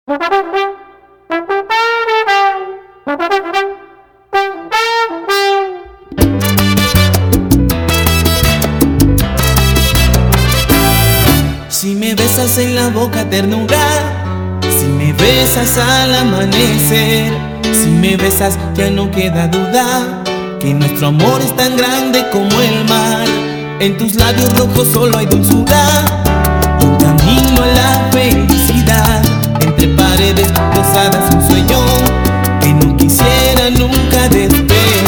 Si me besas en la boca ternura, si me besas al amanecer, si me besas ya no queda duda que nuestro amor es tan grande como el mar. En tus labios rojos solo hay dulzura y un camino a la felicidad. Entre paredes rosadas un sueño que no quisiera nunca despertar.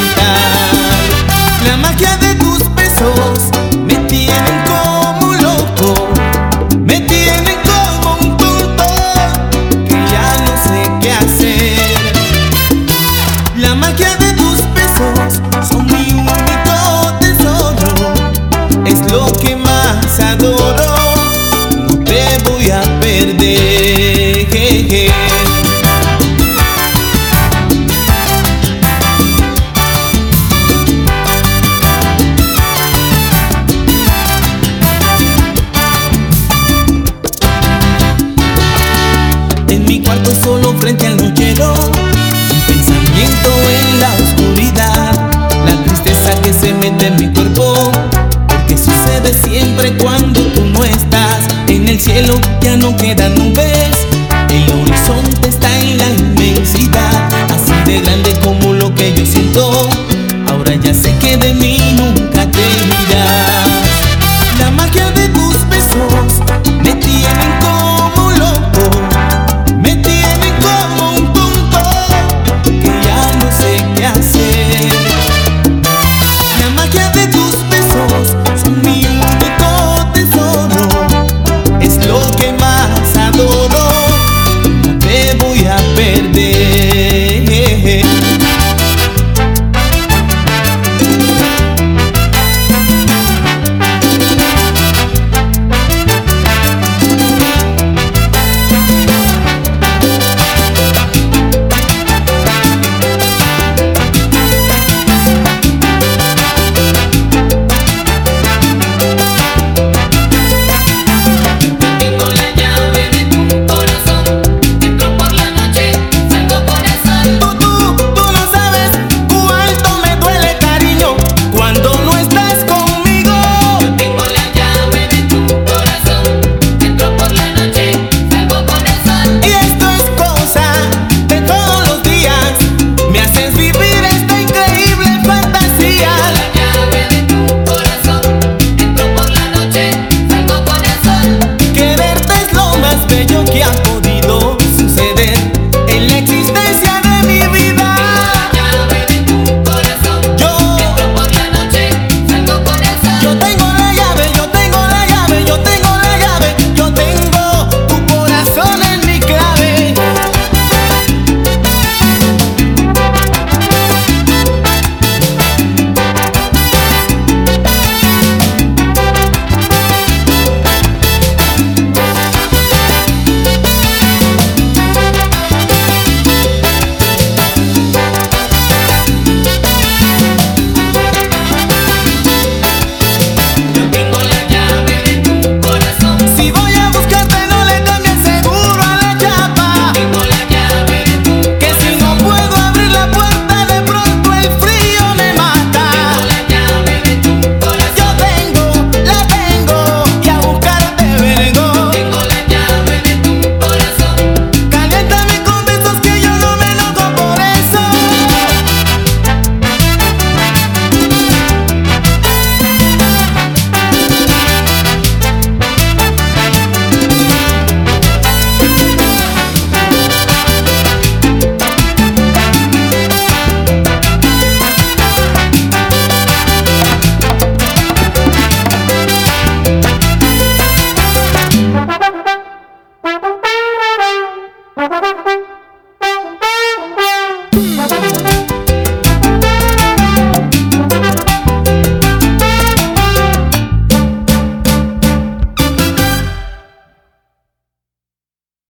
La magia de tus besos me tienen como loco, me tienen como un tonto que ya no sé qué hacer. La magia de tus besos son mi único tesoro, es lo que más adoro, no te voy a perder. En mi cuarto solo frente al nochero, un pensamiento en la oscuridad, la tristeza que se mete en mi cuerpo, porque sucede siempre cuando tú no estás. En el cielo ya no quedan nubes,